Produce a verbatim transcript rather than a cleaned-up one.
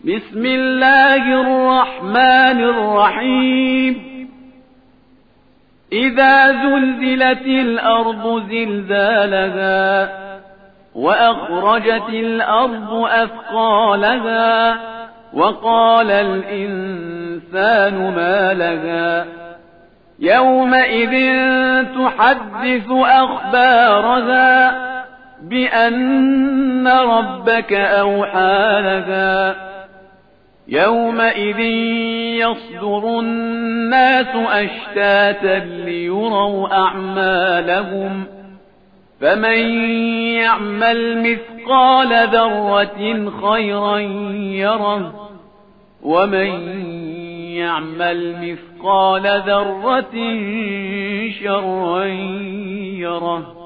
بسم الله الرحمن الرحيم إذا زلزلت الأرض زلزالها وأخرجت الأرض أثقالها وقال الإنسان ما لها يومئذ تحدث أخبارها بأن ربك أوحى لها يومئذ يصدر الناس أشتاتا ليروا أعمالهم فمن يعمل مثقال ذرة خيرا يره ومن يعمل مثقال ذرة شرا يره